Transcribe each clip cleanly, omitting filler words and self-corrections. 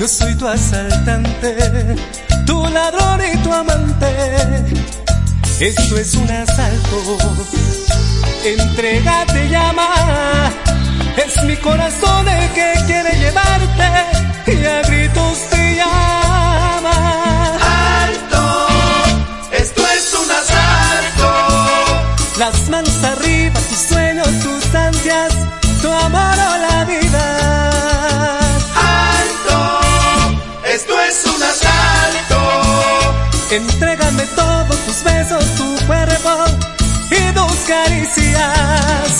Yo soy tu asaltante, tu ladrón y tu amante. Esto es un asalto, entrégate, llama. Es mi corazón el que quiere llevarte y a gritos te llama. ¡Alto! Esto es un asalto. Las manos arriba, tus sueños, tus ansias, tu amor o la vida. ¡Alto! Esto es un asalto. Entrégame todo, tus besos, tu cuerpo y tus caricias.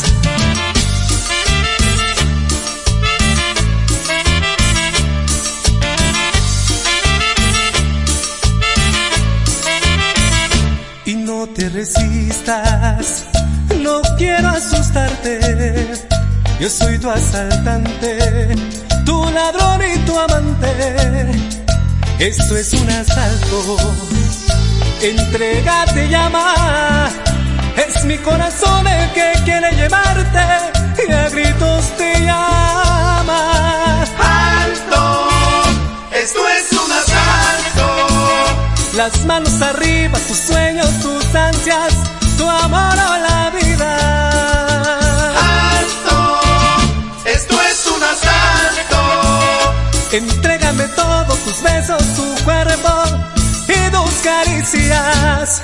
Y no te resistas, no quiero asustarte. Yo soy tu asaltante, tu ladrón y tu amante. Esto es un asalto, entrégate, llama. Es mi corazón el que quiere llevarte y a gritos te llama. ¡Alto! Esto es un asalto. Las manos arriba, tus sueños, tus ansias, tu amor o la vida. ¡Alto! Esto es un asalto. Entrégame todo, tus besos, tu cuerpo y tus caricias.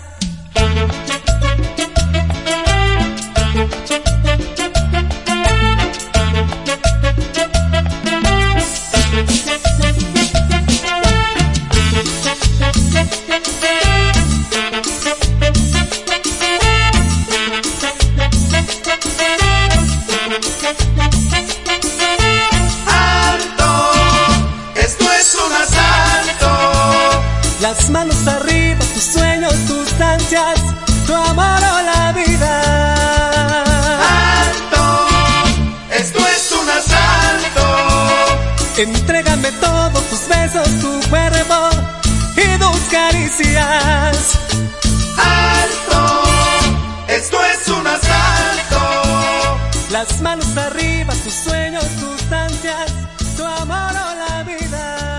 Las manos arriba, tus sueños, tus ansias, tu amor o la vida. ¡Alto! Esto es un asalto. Entrégame todo, tus besos, tu cuerpo y tus caricias. ¡Alto! Esto es un asalto. Las manos arriba, tus sueños, tus ansias, tu amor o la vida.